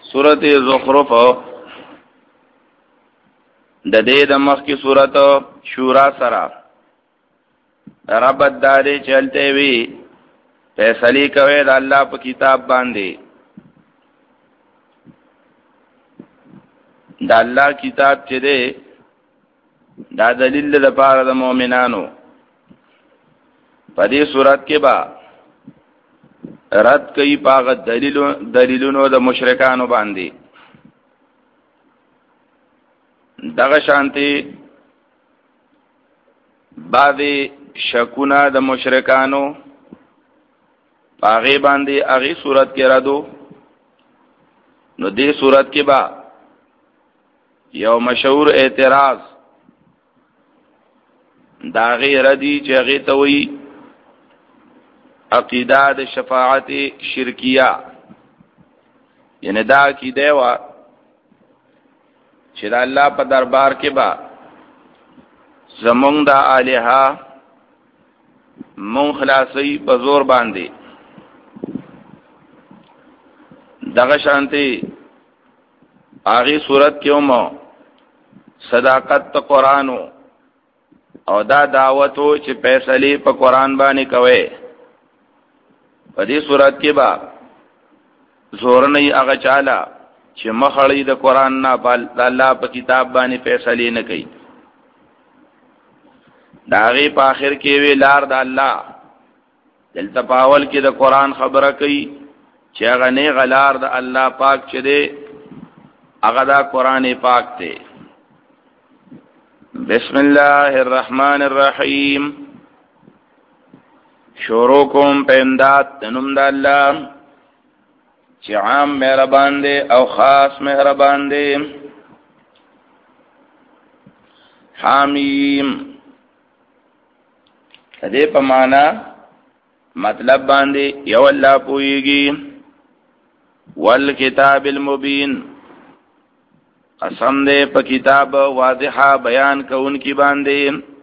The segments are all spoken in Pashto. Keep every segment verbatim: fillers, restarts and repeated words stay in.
سورۃ زخرف د دې د مخ کی سورۃ شورا سرا ربط داري چلته وی فیصله کوي د الله په کتاب باندې. د الله کتاب چې دی دا دلیل لپاره د مؤمنانو. په دې صورت کې با رد کوي پاغه دلیلو دلیلونو د مشرکانو باندې. دغه شانتي بعضی شکونه د مشرکانو پاغه باندې هغه صورت کې رادو. نو دې صورت کې با یو مشهور اعتراض دا غیر ردی چې هغه ته وی عقیده د شفاعت شرکیه، یعنی دا عقیده وا چې د الله په دربار کې با زمونږ د الها مون خلاصي په زور باندې. دغه شانتي هغه صورت کې هم صداقت ته قرآن او دا دعوت او چې فیصله په قرآن باندې کوي. په دې صورت کې با زور نه هغه چاله چې مخړی د قرآن نه د الله په کتاب باندې فیصله نه کوي. دا غي په اخر کې وی لار د الله دلته پاول کې د قرآن خبره کوي چې هغه نه غلار د الله پاک چې دی هغه دا قرآن پاک دی. بسم الله الرحمن الرحیم. شروع کوم په امداد د نوم د الله چې عام مهربان دی او خاص مهربان دی. حمیم دې په معنا مطلب باندې یو الله پويږي. والکتاب المبین قسم دې په کتاب واضحه بیان کوونکی باندې.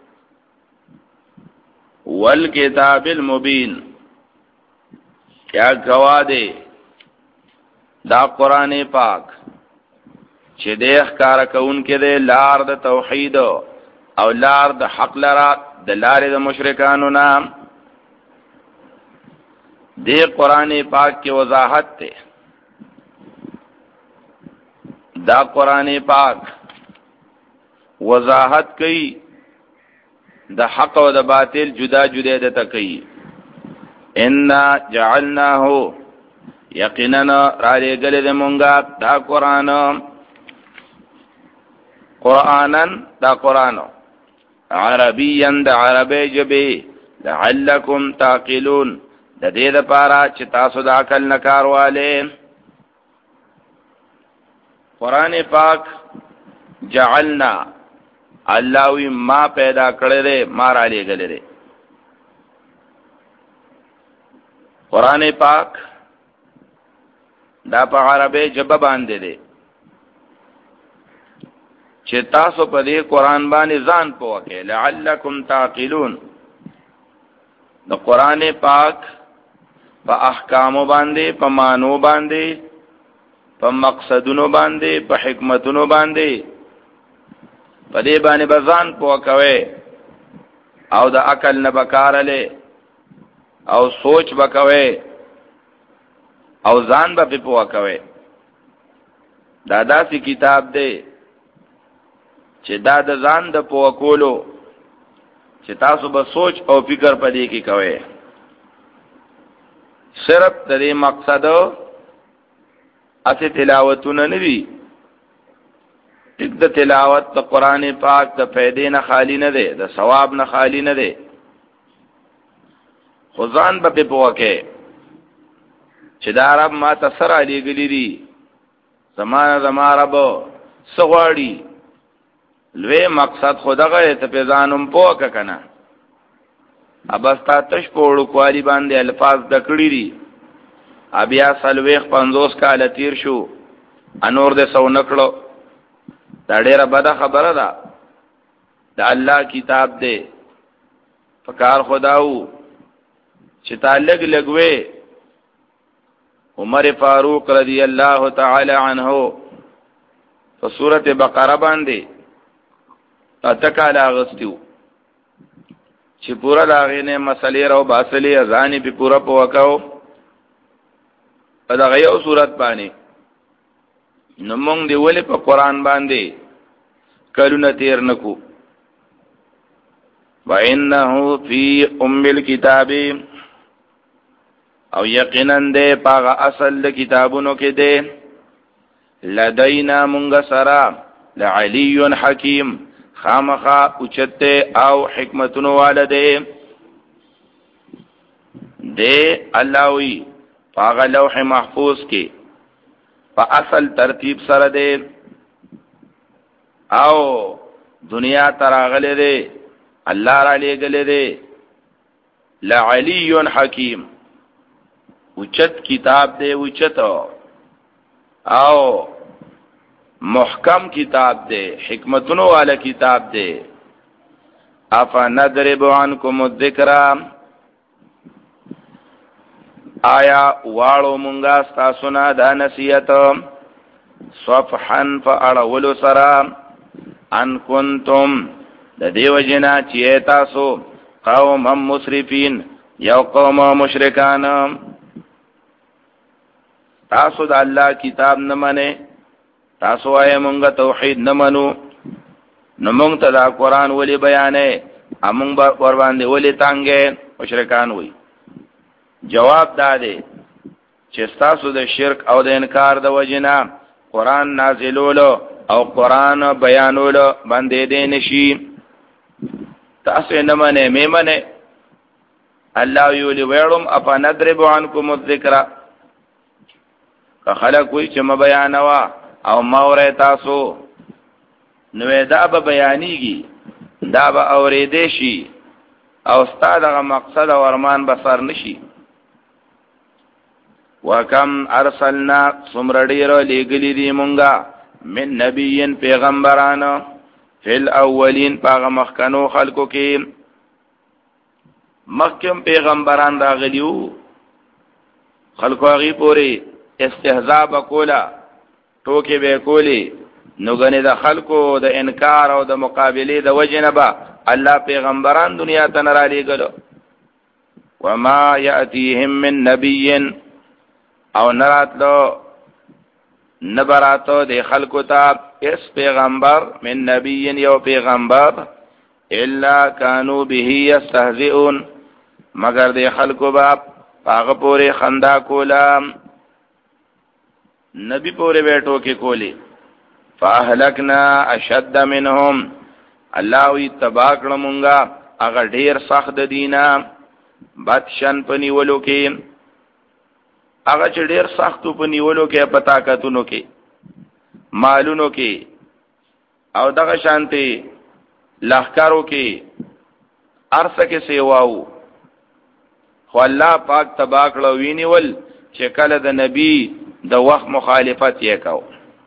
والکتاب المبین کیا گوا دے دا قرآن پاک چې دې ښکار کون کې دې لار د توحید او لار د حق لرا د لارې د مشرکانو نام. دې قرآن پاک کې وضاحت ته دا قرآن پاک وضاحت کوي د حق او د باطل جدا جدا د تکي. ان جعلناه یقینا را لګل د مونږه دا قرآن قرآنن دا قرآن عربیا د عربی جبه لعلکم تعقلون د دې لپاره چې تاسو د عقل نه کار والے. قرآن پاک جعلنا الله وی ما پیدا کړل دې ما را لګل دې. قرآن پاک دا په عربی ژبه باندې دې چې تاسو په دې قرآن باندې ځان پوهه لعلکم تعقلون. د قرآن پاک په احکام باندې په مانو باندې په مقصدونو باندې په حکمتونو باندې په دې باندې بزان پوه کوي او د عقل نه بکارله او سوچ وکوي او ځان به پوه کوي. دا داسې کتاب دی چې دا د ځان د پوه کولو چې تاسو به سوچ او فکر پدې کې کوي. صرف د دې مقصد اته تلاوتونه نه وي. ټیک د تلاوت د قرآن پاک د فائدې نه خالی نه دی، د ثواب نه خالی نه دی. خدان به په پوکه چې دا رب ما تسر علی گلی دی زمانه زما رب سغواړي لوی مقصد خدغه ته په ځانم پوکه کنه. ابستا تش پوړو کوالی باندې الفاظ د کړی دي. ابیا سلويخ پنځوس کال تیر شو انور دې سو نکړو. دا ډیره بده خبره ده. د الله کتاب دې فکر خداو چې تعلق لګوي عمر فاروق رضی الله تعالی عنہ په سورته بقره باندې اتکاله غستیو چې پورا لاغې نه مسلې راو باسلې ځانې په پورا په وکاو په دغه یو صورت باندې نو مونږ دی ولې په قران باندې کلونه تیر نکو وانه فی ام الكتاب او یقینا دې پاغه اصل کتابونو کې دې لدینا مونږ سرا لعلی حکیم خامخا اوچته او حکمتونو والده دې الله وی پاغه لوح محفوظ کې په اصل ترتیب سره دې او دنیا تراغله دې الله را لګلې دې لعلی حکیم اوچت کتاب دې اوچت او محکم کتاب دے حکمتونو والا کتاب دے افا ندرب عنکم الذکر آیا واړو مونږه تاسو نه دا نصیحت صفحا فاړولو سرا ان کنتم د دیو جنا چې تاسو قوم مسرفین یو قوم مشرکان تاسو د الله کتاب نه منئ تاسو آئے مونگا توحید نمانو نو مونگ تا دا قرآن ولی بیانے امونگ ورباندے ولی تانگے مشرکان ہوئی جواب دادے چستاسو دا شرک او دا انکار دا وجنا قرآن نازلولو او قرآن بیانولو باندے دے نشی تاسو نمانے میمانے اللہ یولی ویڑم اپا ندرب عنکم الذکر که خلق ہوئی چم بیانوا او مورے تاسو نوې دا به بیانېږي دا به اورېدې شي او استاد هغه مقصد او ارمان به سر نشي وکم ارسلنا څومره ډېر لېږلي دي مونږه من نبیین پیغمبرانو فل اولین پاغه مخکنو خلکو کې مخکم پیغمبران راغلیو خلکو هغه پورې استهزاء وکولا ټوکې به کولی نو غنې د خلکو د انکار او د مقابله د وجنبا الله پیغمبران دنیا ته نه را لېږلو وما یاتیهم من نبی او نراتلو نبراتو د خلکو ته اس پیغمبر من نبی یو پیغمبر الا کانوا به یستهزئون مگر د خلکو با هغه پورې خندا کولا نبی پورے بیٹھو کے کولی فاہلکنا اشد منهم اللہ وی تباکڑ مونگا اگر ډیر سخت دینا بدشن پنیولو کے اگر چه ډیر سختو پنیولو کے پتاکتونو کے مالونو کے او دغه شانتی لخکارو کے عرصه کے سیواو خو اللہ پاک تباکڑ وینیول چه کل د نبی د وخت مخالفت یې کاو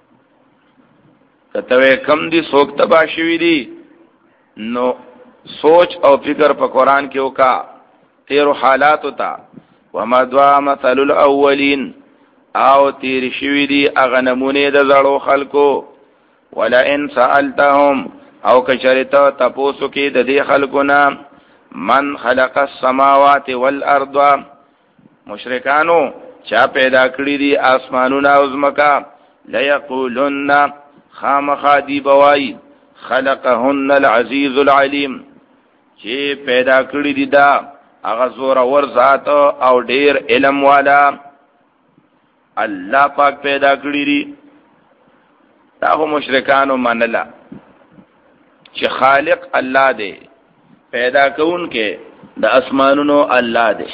کته کم دي څوک تبا شوی دي نو سوچ او فکر په قران کې وکا تیر حالات ہوتا وما دوا مثل الاولین او تیر شوی دي اغه نمونه د زړو خلکو ولا ان سالتهم او کچریتا تاسو کې د دې خلکو نام من خلق السماوات والارض مشرکانو چا پیدا کړی دي اسمانونه او زمکا لا یقولن خامخادی بوای خلقهن العزیز العلیم چې پیدا کړی دي دا هغه زور ور ذات او ډیر علم والا الله پاک پیدا کړی دي دا هم مشرکانو منلا چې خالق الله دی پیدا کون کې د اسمانونو الله دی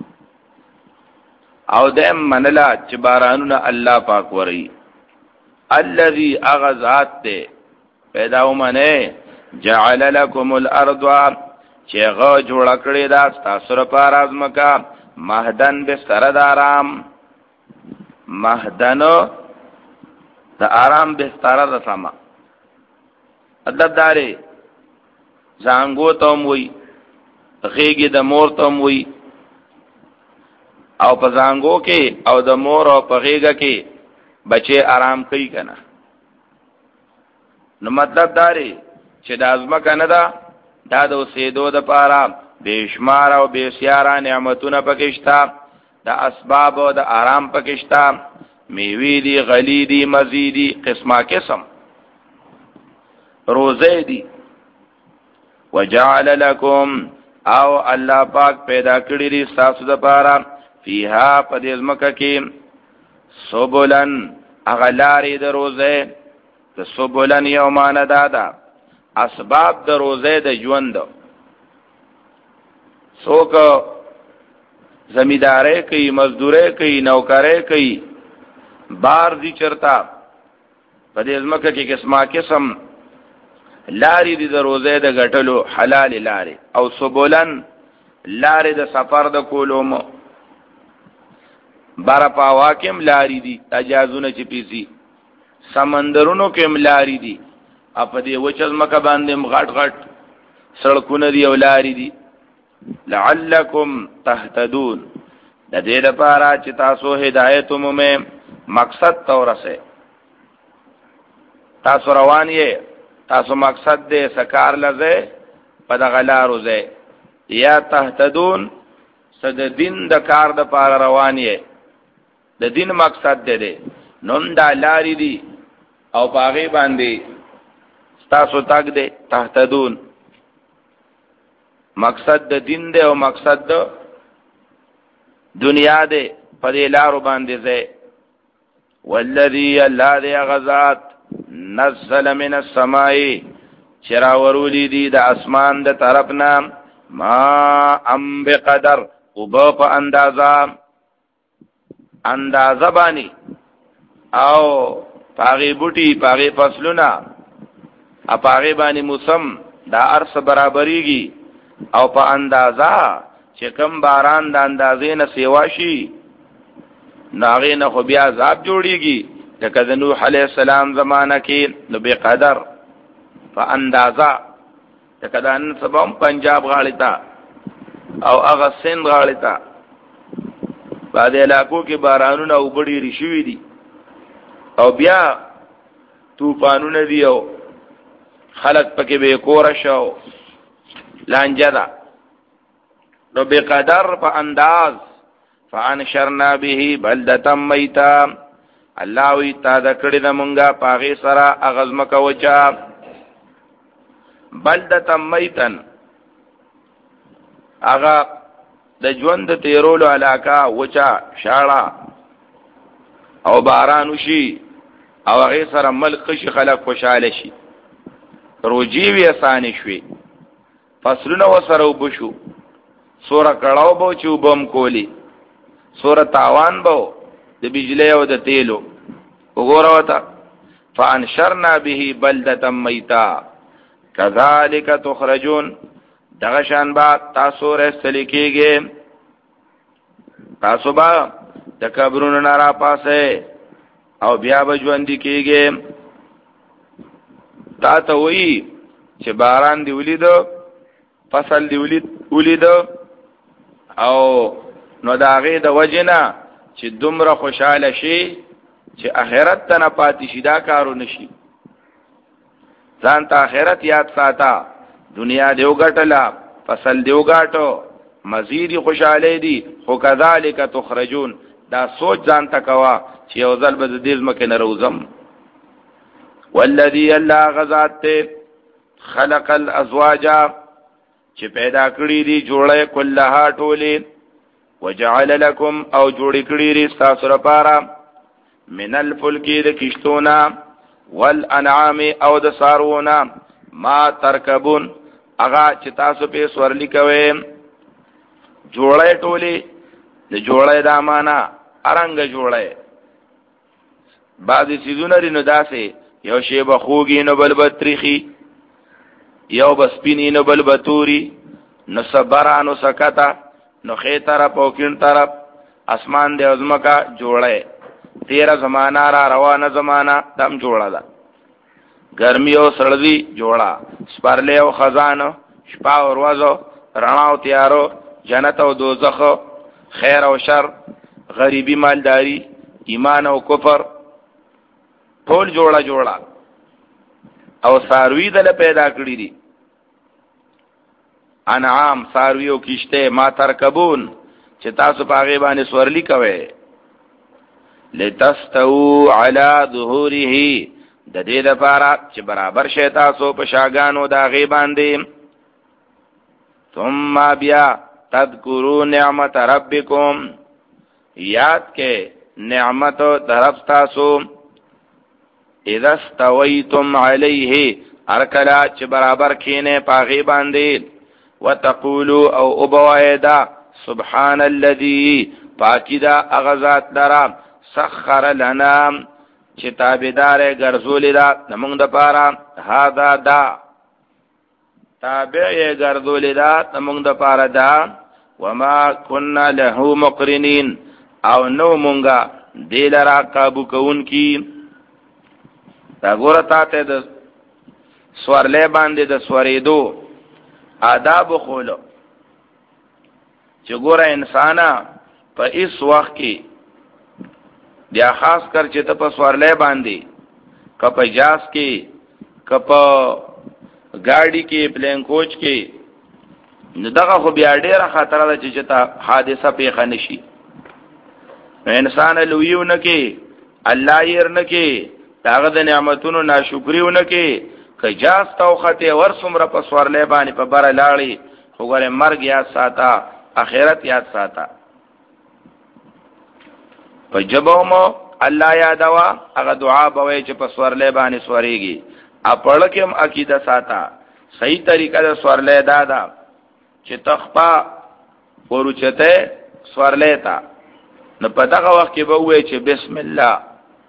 او دیم منلا چې بارانونه الله پاک وري الذي اغذات ته پیدا ومنه جعل لكم الارض چې غو جوړ کړی دا تاسو لپاره ازمکا مهدن به سره د آرام مهدن د آرام به سره د سما ادب داري زانګو تم وي غيګي د مور تم وي او په زانګو کې او د مور او په غیګه کې بچي آرام کوي کنه. نو مطلب داري چې د ازمکه نه ده دا د اوسېدو د پاره بشمار او بسیاره نعمتونه پکښتا، د اسباب او د آرام پکښتا، میوې دي، غلی دي، مزیدي، قسمه قسم روزه دي. وجعل لكم او الله پاک پیدا کړی دي تاسو د پاره فیها پدې ازمکه کې سبولن اغلاری د روزه د سبولن یومانه دادا اسباب د روزه د ژوند څوک زمیداري کوي، مزدوري کوي، نوکري کوي، بار دي چرتا په دې ځمکه کې قسمه قسم لاري دي د روزه د غټلو حلال لاري او سبولن لاري د سفر د کولوم بار پاواکم لاري دي اجازونه چې پیسي سمندرونو کې ملاري دي اپ دې وچز مکه باندې غټ غټ سړکونه دي او لاري دي لعلکم تهتدون د دې لپاره چې تاسو هدایت مومه مقصد تورسه تاسو روان یې تاسو مقصد دې سکار لزه پدغلارو زه یا تهتدون صد دین د کار د پاره روان یې د دین مقصد دې نوم دا لاري دي او پاغي باندې تاسو تاک دې تهتدون مقصد د دین دې او مقصد د دنیا دې په دې لارو باندې زه والذي الذي غزات نزل من السماء چرا ورولی دی د اسمان د طرفنا ما ام بقدر وب په اندازا اندازه بانی او پاغي بوټي پاغي فصلونه ا پاغي باندې موسم دا ارس برابرېږي او په اندازا چې کم باران د اندازې نه سیوا شي ناغې نه خو بیا عذاب جوړیږي لکه د نوح علیہ السلام زمانہ کې نو به قدر په اندازا لکه د نن سبا پنجاب غاړې ته او هغه سند غاړې ته بعد علاقو کې بارانونه او بډې رشوي دي او بیا طوفانونه دي او خلق پکې به کور شو لانجه ده نو به قدر په انداز فانشرنا به بلدة میتا الله وی تا د کړي د مونږه پاغه سره اغزم کوچا بلدة میتن اغا د ژوند تیرولو علاقه وچا شاړه او باران وشي او هغه سره ملک شي خلک خوشاله شي روجي وی آسان شي فصلونه وسره وبشو سوره کړهو بو چوبم کولی سوره تاوان بو د بجلی او د تیلو وګوره وتا فانشرنا به بلدة میتا كذلك تخرجون دغشان با تاسو رسل کېږي تاسو با د قبرونو نه را پاسه او بیا به ژوند کېږي تا ته وی چې باران دی ولید فصل دی ولید ولید او نو داغه د وجنه چې دومره خوشاله شي چې آخرت ته نه پاتې شي دا کارو نشي ځان ته آخرت یاد ساته دنیا دیو ګټلا فصل دیو ګاټو مزید خوشاله دي خو کذالک تخرجون دا سوچ ځان ته کوا چې یو ځل به د دې مکه نه روزم والذي الله غزات خلق الازواج چې پیدا کړی دي جوړه کلها ټوله وجعل لكم او جوړ کړی ری تاسو لپاره من الفلک د کشتونا والانعام او د سارونا ما ترکبون اغا چې تاسو په سورلی کوي جوړه ټوله د جوړه د امانه ارنګ جوړه بعضی سيزونه رینو داسې یو شی بخوږي نو بل بتریخي یو بسپینی نو بل بتوري نو صبرانو سکتا نو خې طرف او کین طرف اسمان دې ازمکا جوړه تیرا زمانہ را روانه زمانہ تم جوړه ده ګرمي او سړدي جوړه سپارلې او خزانه شپه او ورځ رڼا او تیارو جنت او دوزخ خیر او شر، غریبی مالداری، ایمان او کفر، ټول جوړه جوړه او ساروی دل پیدا کړی دي. انعام ساروی او کشته ما ترکبون چې تاسو په هغه باندې سورلی کوئ. لتستو علی ظهوره د دې لپاره چې برابر شي تاسو په شاګانو دا غي باندې. ثم بیا تذکروا نعمت ربکم، یاد کې نعمت طرف تاسو. اذا استویتم علیه ارکلا چې برابر کینه پاغي باندې. وتقولوا او ابوایدا سبحان الذي پاکیدا اغزات درا سخر لنا چې تابعدار ګرځولې دا نمونږ د پاره. هاذا دا تابع یې ګرځولې دا نمونږ د پاره دا. وما كنا له مقرنين او نو مونږه دل را قابو کون کی. دا ګوره تاته د سوارلې باندې د سوریدو آداب خولو چې ګوره انسانا په اس وخت کې بیا خاص کر چې ته په سوارلې باندې کپ جاس کې کپ گاڑی کې پلین کوچ کې دغه خو بیا ډیره خطر ده چې ته حادثه پیښه نشي. انسان لویونه کې الله ير نه کې داغه د نعمتونو ناشکریونه کې کجاس توخته ور سمره په سوارلې باندې په بار لاړی خو ګره مرګ یاد ساته اخرت یاد ساته. په جبومو الله یادوا هغه دعا بوي چې په سوارلې باندې سوريږي. اپړ کې عقیده ساته صحیح طریقه د سوارلې دادا چې تخپا ورچته سوارلې تا نو په دغه وخت کې به وې چې بسم الله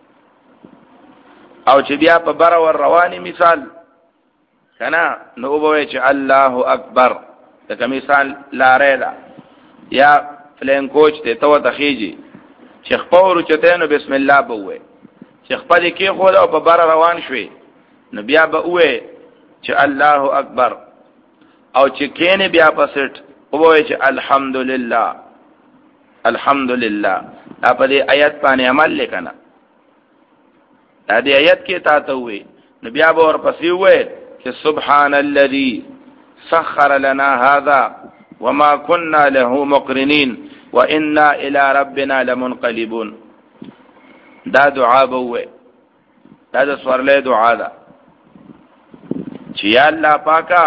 او چې بیا په بار ور رواني مثال کنا نو به چې الله اکبر دا مثال لارې دا یا فلین کوچ ته تو تخیجی چې خپور چته نو بسم الله به وې چې خپل کې خو او په بار روان شوي نو بیا به وې چې الله اکبر او چې کینه بیا پسټ او وې چې الحمدلله الحمدلله. دا په دې آیت باندې عمل لیکنه دا دې آیت کې تا ته وې نو بیا به ورپسې وې چې سبحان الذي سخر لنا هذا وما كنا له مقرنين وانا الى ربنا لمنقلبون. دا دعا به وې دا د سوارلې دعا ده چې یا الله پاکا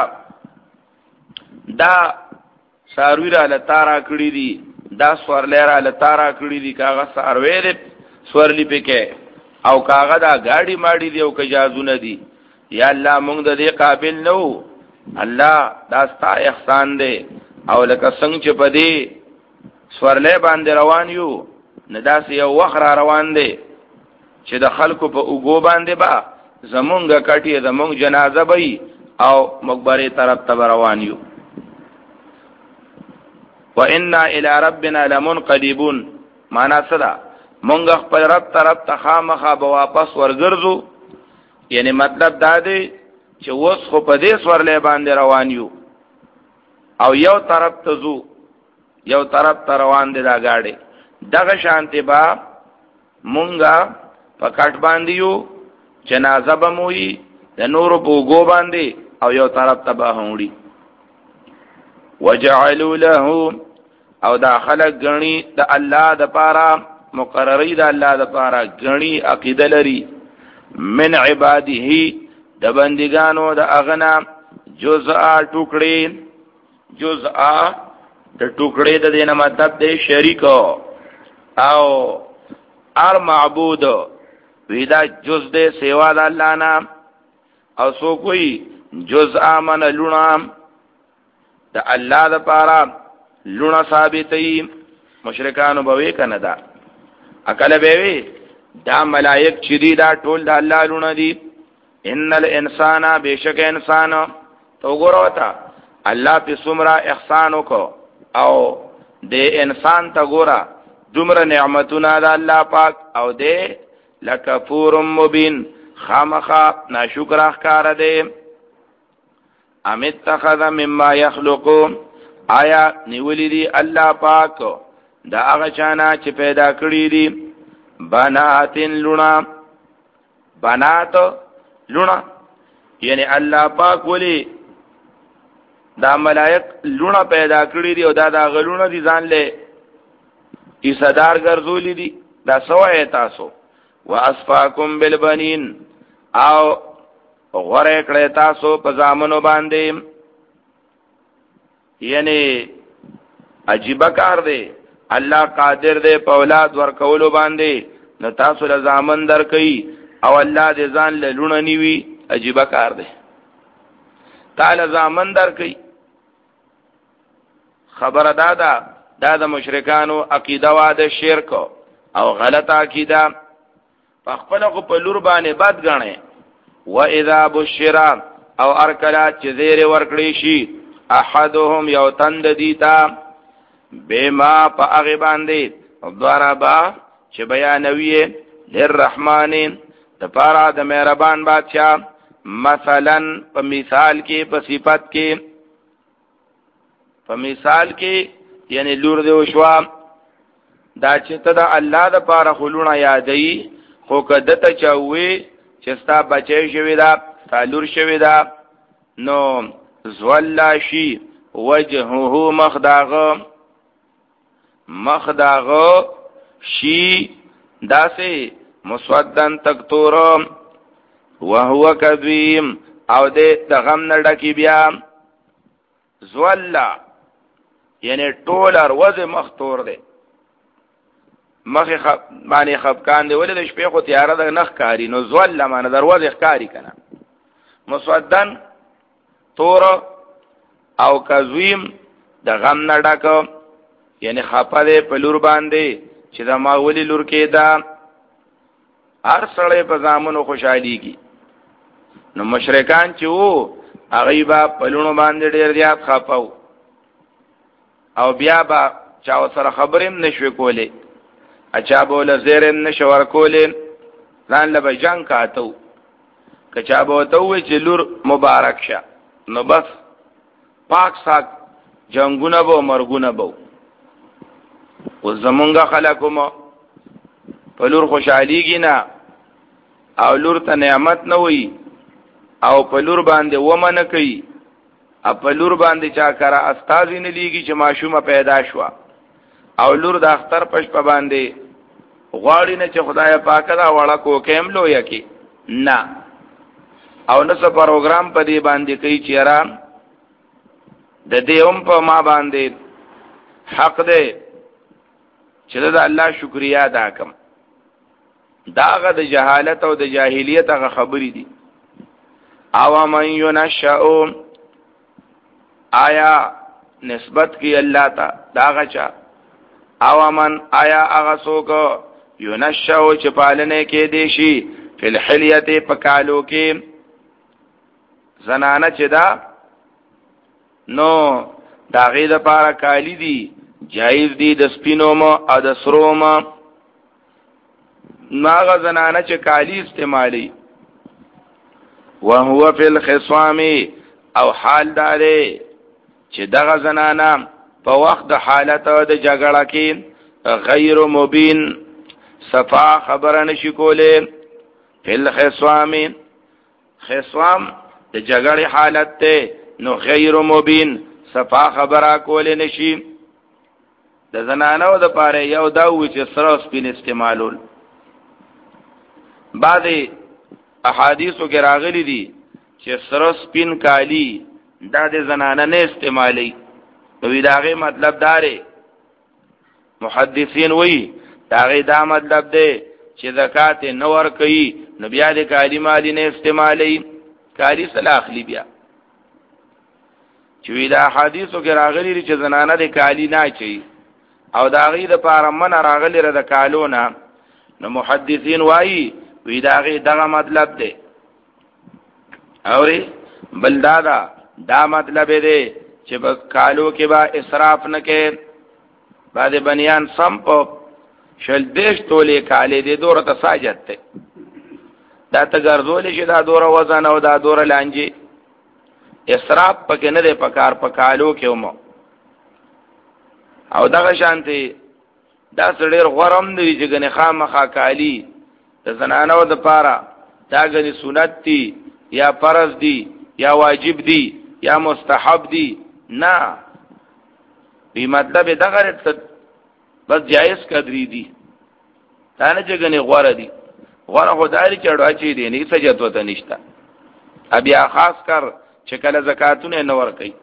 دا ساروی را لتارا کړی دي دا سوارلې را لتارا کړی دي کاغه ساروی دې سوارلی پکې او کاغه دا گاڑی ماڑی دی او کجازونه دی. یا الله مونږ د دې قابل نو الله دا ستا احسان دی. او لکه څنګه چې په دې سوارلې باندې روان یو نداس یو وخت را روان دی چې د خلکو په اوګو باندې با زمونږه کټي زمونږ جنازه وي او مقبره طرف ته روان یو. وَإِنَّا إِلَى رَبِّنَا لَمُنْقَلِبُونَ معنا صدا مونږ خپل رب طرف ته خامخا به واپس ورګرځو. یعنی مطلب دا دی چې اوس خو په دې سوارلې باندې روان یو او یو طرف ته زو یو طرف ته روان دي دا گاډي. دغه شانتي با مونږه په کټ باندې یو جنازه به موي د نور په ګو باندې او یو طرف ته به هوړي. وجعلوا له او دا خلق غني د الله د پاره مقرری د الله د پاره غني عقیده لري من عباده د بندگانو د اغنا جزء ټوکړي جزء د ټوکړي د دینه مطلب دی شریک او ار معبود ویدا جز دے سیوا د الله نام او سو کوئی جزء من لونام د الله د پاره لونه ثابتې مشرکانو به وکنه دا عقل به وی دا ملائک چې دی دا ټول د الله لونه دي. ان الانسان بیشک انسان تو ګوروتا الله په سمرا احسان وکاو او د انسان ته ګورا دومره نعمتونه د الله پاک او د لکفور مبین خامخا ناشکر اخکار دی. ام اتخذ مما يخلق آیا نیولی دی الله پاک دا هغه چانا چې پیدا کړی دي بناتن لونا بنات لونا یعنی الله پاک ولی دا ملائک لونا پیدا کړی دي او دا دا غلونه دي ځان له ایصدار ګرځولې دي دا سوای تاسو واسفاکم بالبنین او غره کړه تاسو په ځامنو باندې یعنی عجیب کار دی الله قادر دی په اولاد ورکولو باندې نو تاسو له ځامن درکې او الله دې ځان له لونه نیوي عجیب کار دی تعالی ځامن درکې خبر دادا دا د مشرکانو عقیده وا د شرک او غلطه عقیده په خپل خو په لور باندې بد غنه و اذا بشر او ارکلات چې زیر ورکړي شي احدهم یو تند دیتا بما په هغه باندې ضربا چې بیانوي للرحمن د پارا د مهربان بادشاہ مثلا په مثال کې په صفت کې په مثال کې یعنی لور دی وشوا دا چې ته د الله د پاره خلونه یادې خو کده ته چوي چې ستا بچي شوی دا تعلور شوی دا نو زولا شي وجهه مخداغه مخداغه شي داسې مسودن تکتور وهو کذیم او دې د غم نه ډکی بیا زولا یعنی ټول اروز مختور دی مخی خب معنی خبکان دی ولی د شپې خو تیاره د نخ کاری نو زولا معنی دروازه ښکاری کنه مسودن تور او کذیم د غم نه ډک یعنی خپه دی په لور باندې چې دا ما ولی لور کې دا هر سړی په ځامنو خوشحاليږي نو مشرکان چې وو هغه با په لونو باندې ډیر زیات خپاو او بیا با چا سره خبرېم نشوي کولې اچا بوله زیرم نشور کولې ځان له جنگ کاتو کچا به ته وې چې لور مبارک شه نو بس پاک سات جنگونه به مرګونه به او زمونږه خلکو په لور خوشحاليږي نه او لور ته نعمت نه وي او په لور باندې ومنه کوي په لور باندې چا کرا استاد نه لیږي چې ماشومه پیدا شو او لور د اختر پښ په باندې غواړي نه چې خدای پاک دا وړه کو کېم لو یکي نه او نو څه پروګرام په دې باندې کوي چې آرام د دې هم په ما باندې حق دی چې د الله شکریا ادا کوم داغه د جهالت او د جاهلیت هغه خبرې دي او من ينشأ آیا نسبت کی الله تا داغه چا او من آیا هغه څوک ينشأ چې پالنه کې دي شي فل حلیت پکالو کې زنانه چې دا نو داغه د پاره کالی دي جایز دي د سپینو ما او د سرو ما ناغه زنانه چې کالی استعمالي وهو فی الخصام او حال داره چې دغه زنانه په وخت د حالت د جګړه کې غیر مبین صفا خبره نشي کوله فی الخصام خصام د جګړې حالت ته نو غیر مبین صفا خبره کوله نشي د زنانو د پاره یو دا و چې سره سپین استعمالول بعضی احادیثو کې راغلي دي چې سره سپین کالی دا د زنانه نه استعمالي نو داغه مطلب داره محدثین وی داغه دا مطلب دی چې زکات نه ور کوي نو بیا د کالی مالی نه استعمالي کالی صلاح اخلي بیا چې دا حدیثو کې راغلي دي چې زنانه د کالی نه چي او داغه د پاره من راغلي را د کالونه نو محدثین وایي وی داغه دغه مطلب دی اوري بل دادا دا مطلب دی چې په کالو کې با اسراف نه کې بعد بنیان سم په شل دیش تولې کالې دي دوره ته ساجت ته دا ته ګرځول شي دا دوره وزن او دا دوره لانجي اسراف پکې نه دی پکار په کالو کې ومو او دغه شانتي دا سړی غورم دی چې ګنې خامخا کالی د زنانو د پاره دا ګنې سنت دی یا فرض دی یا واجب دی یا مستحب دی نه بی مطلب دغه بس جائز قدری دی دا نه چې ګنې غوره دی غوره خدای چې اړه چي دی نه سجدت وته نشته بیا خاص کر چې کله زکاتونه نه ور کوي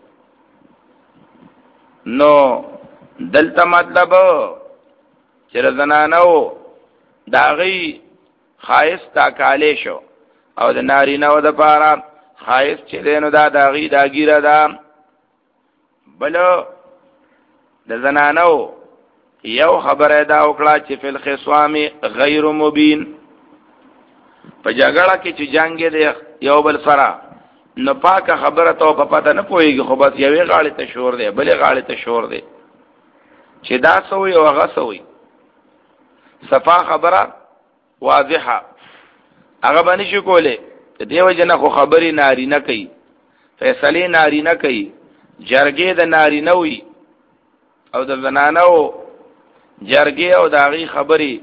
نو دلته مطلب چې زنانو داغي خایس تا کاله شو او د نارینه د پاره خایس چې دینو دا داغي داګیره دا بل د زنانو یو خبره دا وکړه چې فل خصوام غیر مبین په جګړه کې چې جنگ دی یو بل سره نو پاکه خبره ته په پته نه پويږي خو بس یوې غاړې ته شور دی بلې غاړې ته شور دی چې دا سوي او هغه سوي صفا خبره واضحه هغه باندې شو کوله دیو جن خو خبري ناری نه کوي فیصله ناری نه کوي جرګې د ناری نه وي او د زنانو جرګې او داغي خبري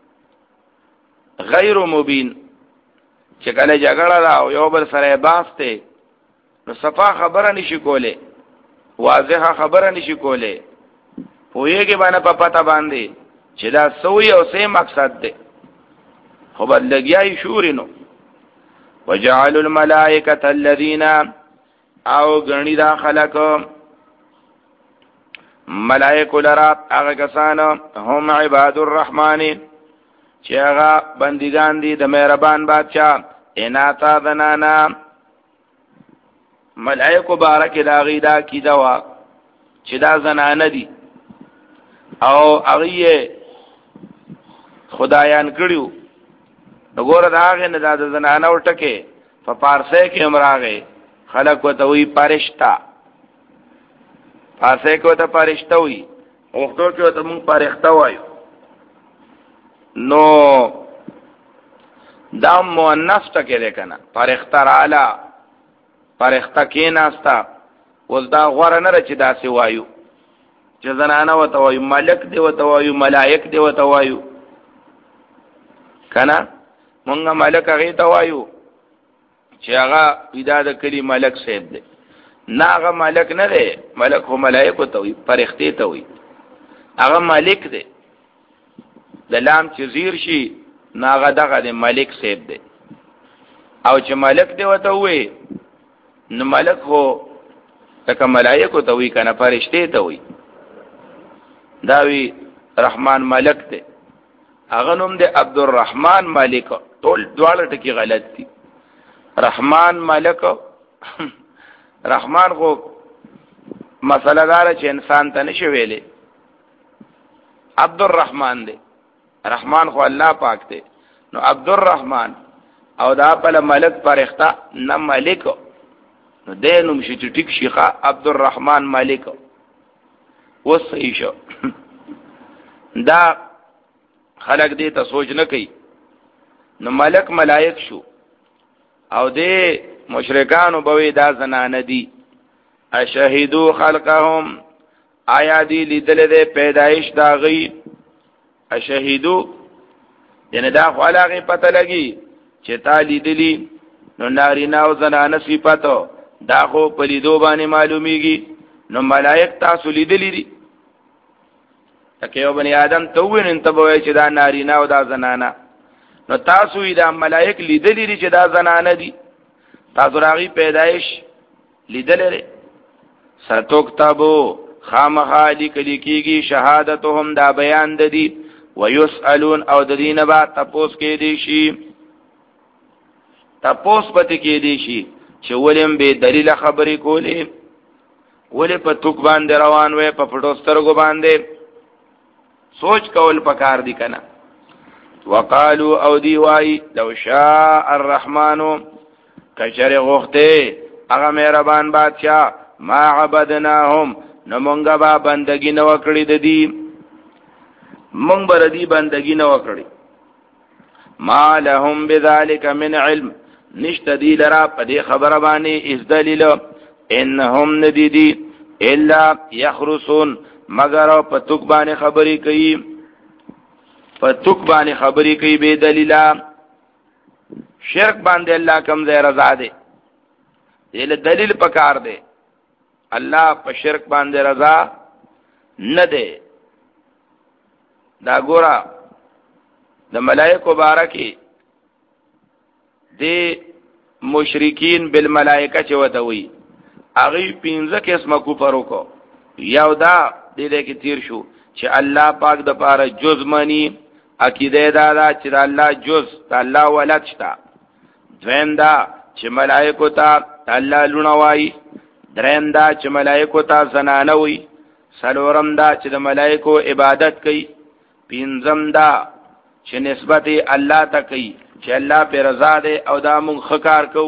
غیر مبین چې کله جګړه را او یو بل سره باسته نو صفا خبره نشي کوله واضحه خبره نشي کوله پوهیږي باندې په پتا باندې چې دا سوی او سه مقصد ده خو بل لګیای شورینو وجعل الملائکه الذين او غنی دا خلق ملائکه لرا هغه کسان هم عباد الرحمن چې هغه بندگان دي د مهربان بادشاہ اناتا دنانا ملائکه بارک لاغی دا کی دوا چې دا زنانه دي او هغه خدایان کړیو وګوره دا هغه نه د زنانه ورټکه په پارسه کې امراغه خلق وتوي پرشتہ پارسه کې وته پرشتہ وي اوختو کې وته مونږ پرشتہ وایو نو دا مؤنث ټکه ده کنه پرختر اعلی پرخته کې ناستا ول دا غوړه نه رچ داسې وایو چې زنانه وته وایو ملک دی وته وایو ملائک دی وته وایو کنه مونږه ملک هغه ته وایو چې هغه پیدا د کلی ملک صاحب دی نه هغه ملک نه دی ملک هو ملائک ته وي پرخته ته وي هغه مالک دی د لام چې زیر شي ناغه دغه د ملک صاحب دی او چې ملک دی وته وي نو ملک هو تک ملائکه ته وي کنه فرشته ته وي دا وی رحمان ملک دی هغه نوم دی عبدالرحمن ملک ټول دواړه ټکی غلط دي رحمان ملک رحمان خو مسله دار چې انسان ته نشي ویلې عبدالرحمن دی رحمان خو الله پاک دی نو عبدالرحمن او دا په ملک پرختا نه ملک نو دینم شي چې ټیک شيخه عبدالرحمن ملک وصحیح شو دا خلق دې ته سوچ نه کوي نو ملک ملائک شو او دې مشرکانو بوي دا زنانه دي اشهدو خلقهم آیا دی لیدل دې پیدایش دا غي اشهدو یعنی دا خو علاقه پته لګي چې تا لیدلی نو نارینه او زنانه صفاتو دا خو په لیدو باندې معلومیږي نو ملائک تاسو لیدلی دي تکه یو بنی آدم ته وین ته وای چې دا نارینه او دا زنانه نو تاسو یې دا ملائک لیدلی دي چې دا زنانه دي تاسو راغي پیدایش لیدلره ستوک تابو خامخالی کلی کیږي شهادتهم دا بیان د دي ويسالون او د دینه با تپوس کې دي شي تپوس پته کې دي شي چې ولیم به دلیل خبرې کولې ولې په توک باندې روان وې په پټوسترګو باندې سوچ کول پکار دي کنه وقالو او دی وای لو شاء الرحمن کشر غخته هغه مهربان بادشاہ ما عبدناهم نو مونږه با بندگی نو کړی د دې مونږ بر دې بندگی نو کړی ما لهم بذلک من علم نشتدی لرا په دې خبره باندې از دلیل انهم ندیدی الا یخرسون مگر په توک باندې خبرې کوي په توک باندې خبرې کوي به دلیلا. شرک باندې الله کم ځای رضا دی، دله دلیل پکار دی. الله په شرک باندې رضا نه دی. دا ګورا د ملائکه بارکی دی مشرکین بالملائکه چې وته وی هغه پینځه قسمه کفر وکړو. یو دا دې دې کې تیر شو چې الله پاک د پاره جز مانی عقیده دا دا چې الله جز د الله ولد شتا. دویم دا چې ملائکه ته الله لونه وای. دریم دا چې ملائکه ته زنانه وای. څلورم دا چې د ملائکه عبادت کوي. پینځم دا چې نسبت الله ته کوي چې الله په رضا ده او دا مونږ خکار کو.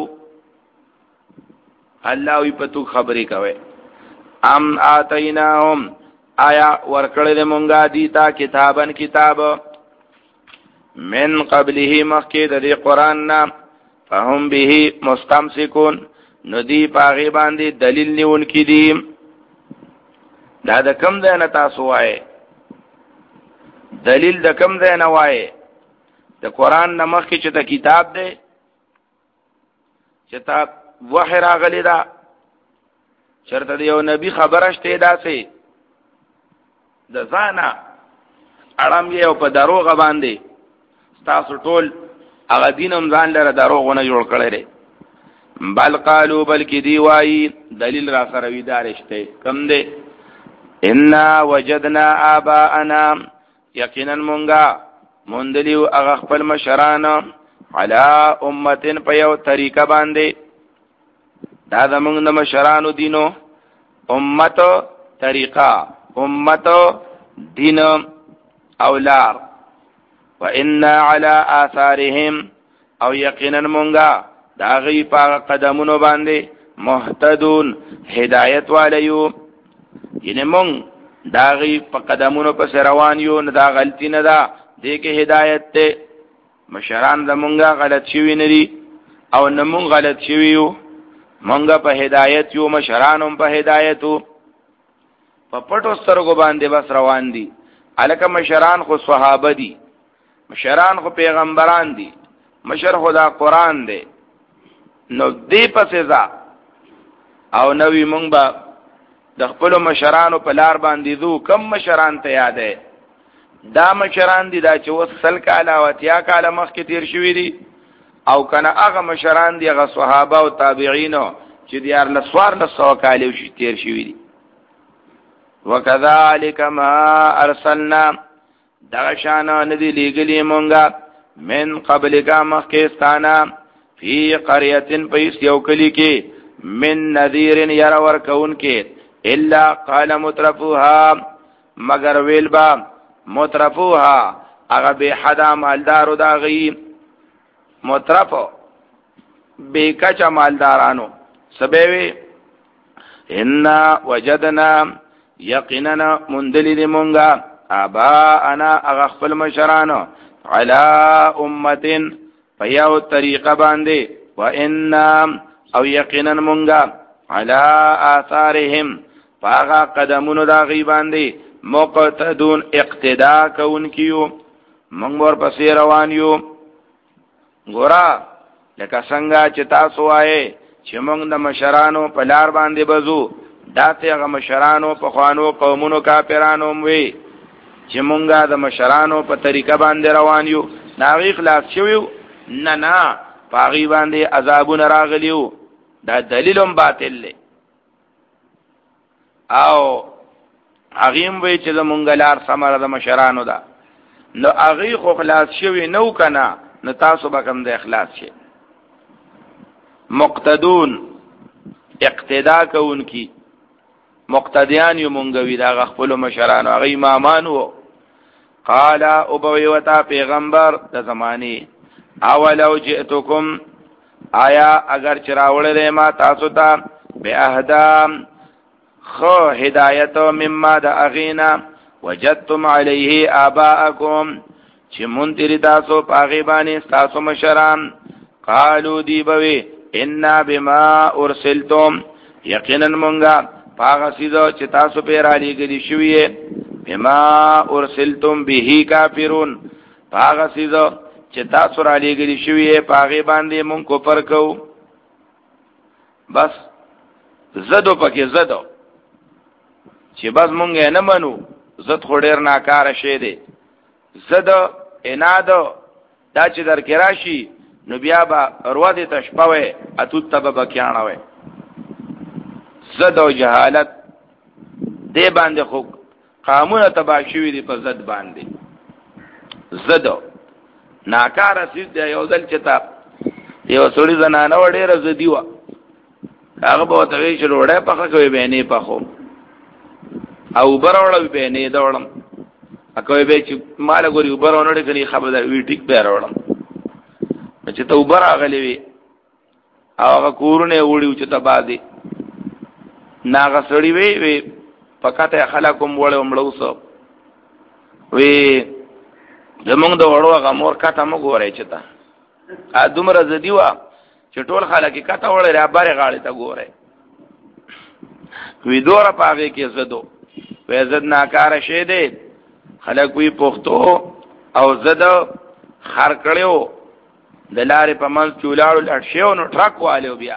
الله وی په تو خبرې کوي. ام آتیناهم آیا ورکړې د مونږه دیتا کتابن کتاب من قبله مخکې د دې قران نه فهم به مستمسکون ندی پاغي باندې دلیل نیون کې دي. دا د کم ځای نه تاسو وایي دلیل د کم ځای نه وایي د قران نه مخکې چې د کتاب دی چې تا وحی راغلی دا چرته یو نبی خبره شته داسې د ځانا اړم یو په دروغ باندې تاسو ټول هغه دینم ځان لره دروغونه جوړ کړی دی. بل قالو بلکې دی وایي دلیل را سره وی دارشته کم دی. ان وجدنا آباءنا یقینا مونږه مندلیو هغه خپل مشران علی امتن په یو طریقه باندې. دا زمونږ د مشرانو دینو امت طریقه امت دین اولار. وإنا على آثارهم او یقینا مونږه دا غي په قدمونو باندې مهتدون هدایت والیو. ینه مونږ دا غي په قدمونو پس روان یو نه دا غلطی نه ده دې کې هدایت ته. مشران زمونږه غلط شوی نه دي او نه مونږ غلط شوی یو. مونږه په هدایت یو مشرانم په هدایتو په پټو سترګو باندې بس روان دي. الکه مشران خو صحابه دي، مشران خو پیغمبران دي، مشر خدا قرآن دی. نو دې پسې ځه او نوی مونږ به د خپل مشرانو په لار باندې ذو کم مشران ته یادې. دا مشران دي دا چې وس سل کاله او اتیا کاله مخکې تیر شوي دي او کنه هغه مشران دي هغه صحابه او تابعین چې دیار لسوار لسو کاله شي تیر شوي دي. وکذالک ما ارسلنا دا شان ندی لګلی مونږه من قبلک مخکستانا فی قريه پیس یو کلی کې من نذیر ير ور کون کې الا قال مترفوها مگر ویل با مترفوها هغه به حدا مالدارو دا غي مترفو به کچا مالدارانو سبوي ان وجدنا یقینا مندلی مونږه ابا انا اغفل مشرانو علی امتن فیاو طریقه باندې و ان او یقینا مونږه علی آثارهم فاغا قدمونو دا غی باندې مقتدون اقتدا کون کیو مونږ ور پسې روان یو. ګورا لکه څنګه چې تاسو وایي چې مونږ د مشرانو په لار باندې بزو داته هغه مشرانو په خوانو قومونو کافرانو وي چې مونږه د مشرانو په طریقه باندې روان یو. ناغي خلاص شویو نه نه پاغي باندې عذابونه راغلیو. دا دلیلم باطل له او اغیم وی چې د مونږ لار سمره د مشرانو ده. نو اغي خو خلاص شوی نو کنه نو تاسو به کوم د اخلاص شي. مقتدون اقتدا کوونکی مقتدیان یو مونږ وی دا خپل مشرانو هغه امامان وو. قال او بوي وتا پیغمبر د زماني اولو جئتکم آیا اگر چراوړې ما تاسو ته به اهدام خو هدایت مما د اغینا وجدتم علیه آباءکم چې مونږ تاسو پاغي باندې تاسو مشران. قالو دی بوي ان بما ارسلتم یقینا مونږه پاغه سیدو چې تاسو په را لګلی شوې بما ارسلتم به کافرون هغه سیزو چې تاسو را لېږلي شوي په هغې باندې مونږ کفر کوو. بس زدو پکې زدو چې بس مونږ یې نه منو. زد خو ډېر ناکاره شی دی. زد انادو دا چې در کې راشي نو بیا به روا دې ته شپه وی اتوت ته به بکیاڼه وی. زد او جهالت دې باندې خو قامونه تباه شوي دي په زد باندې. زد ناکاره سیز دی. یو ځل چې تا یو سړي زنانه وه ډېره زدي وه. هغه به ورته وایي چې ډوډۍ پخه کوې بینې پخو او اوبه راوړه بینې ده وړم کوی به چې ماله ګورې اوبه راونړې که نه خبر ده وي ټیک بیا راوړم. نو چې ته اوبه راغلې وي او هغه کورونه یې وړي وو چې تباه دي. نه هغه سړي وی وی په کته یې خلک هم وړی ومړه اوسه وی زمونږ د وړو هغه مور کته مه ګورئ چې ته دومره زدي وه چې ټول خلک یې کته وړی را برې غاړې ته ګورئ. وی دوره په هغې کې زدو وی زد ناکاره شی دی. خلک وی پښتو او زد خر کړی و د لارې په منځ کې ولاړو لټ شوی نو ټرک والو بیا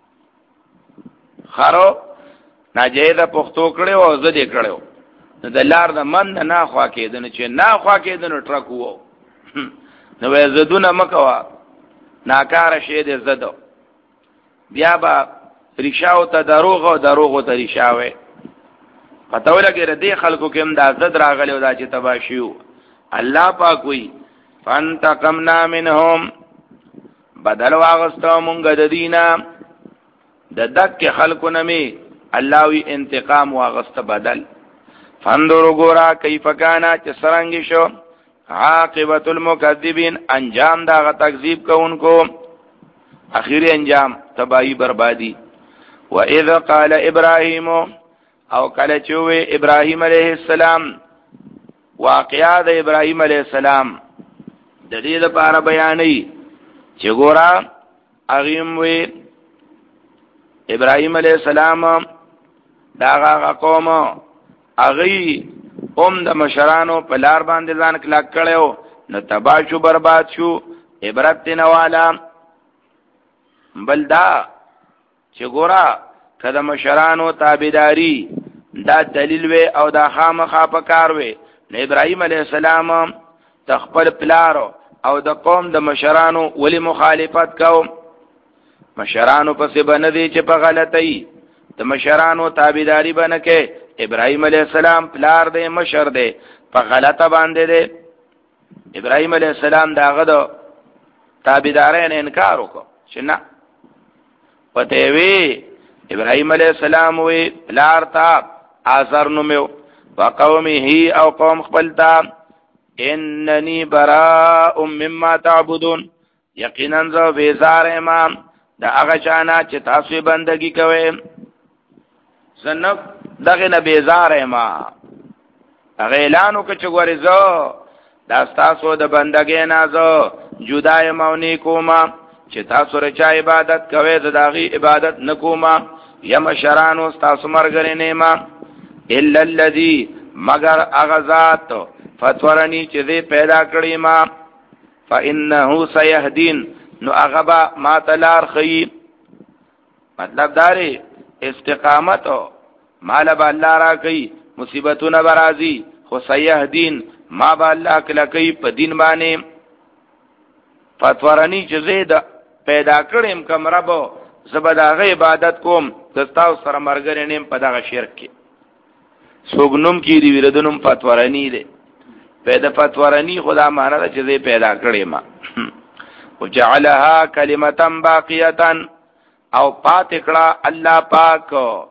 خرو ناجیده پښتو کړی و او زد یې کړی و نو د لار د من نه ناخوا کېده نو چې ناخوا کېده نو ټرک وو. نو وی زدونه مه کوه ناکاره شی دی زدو. بیا به ریشاو ته دروغ او دروغو ته ریشا وی. پته ولګېده دې خلکو کې هم دا زد راغلی او دا چې تباه شي. الله پاک وی فانتقمنا منهم بدل واغستو مونږ د دې نه د دکې خلکو نه مې الله وی انتقام واغسته بدل. فانظروا ګورا کیف کانا چې څرنګه شو عاقبت المکذبین انجام دا غ تکذیب کوونکو اخیری انجام تباہی بربادی. واذ قال ابراهیم او کله چې وی ابراهیم علیه السلام واقعا د ابراهیم علیه السلام د دې لپاره بیانې چې ګورا اغیم وی ابراهیم علیه السلام دا هغه قوم اغي هم د مشرانو په لار باندې ځان کلک کړو نو تباہ شو برباد شو. عبرت نوالا بلدا چې ګورا کله مشرانو تابعداري دا دلیل وی او دا خامخا پکار وی. نو ابراهیم علیه السلام تخپل پلارو او د قوم د مشرانو ولی مخالفت کو. مشرانو پسې بندي چې په غلطي د مشرانو تابعداري بنکه. ابراهیم علیه السلام پلار دی مشر دی په غلطه باندې دی. ابراهیم علیه السلام داغه د تابعدارۍ نه انکار وکړ چې نه پته وی. ابراهیم علیه السلام وی پلار تا آزر نومیو وقومه او قوم خپلتا اننی براء مما تعبدون یقینا زو بیزار امام دا هغه چانا چې تاسو بندگی کوئ. زنب دغه نه بیزار ما هغه اعلان وکړ چې ګورې زه دا تاسو د بندګۍ نه زه جدای مونی کوما چې تاسو رچا عبادت کوئ زه داغي عبادت نکوما یا مشرانو تاسو مرګ نه ما الا الذي مگر اغذات فتورنی چې دې پیدا کړی ما فانه سيهدين نو اغبا ما تلار خي. مطلب داري استقامت مال با الله را کوي مصیبتونه برازي خو سيهدين ما با الله کله کوي په دین باندې. فتورنی چې زید پیدا کړم کوم رب زبداغه عبادت کوم دستاو سره مرګ نیم په دغه شرک کې سوګنوم کې دی وردنوم فتورنی دی پیدا فتورنی خدا معنا چې زې پیدا کړې ما وجعلها کلمه باقیه او پات کړه الله پاک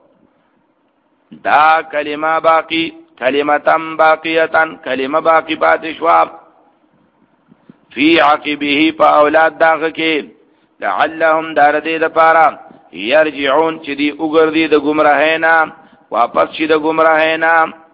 دا کلمه باقی کلمه باقیه کلمه باقی پات شوا فی عقبه په اولاد داغه کې لعلهم دار دې لپاره يرجعون چې دی وګرځي د گمراهینا واپس شي د گمراهینا.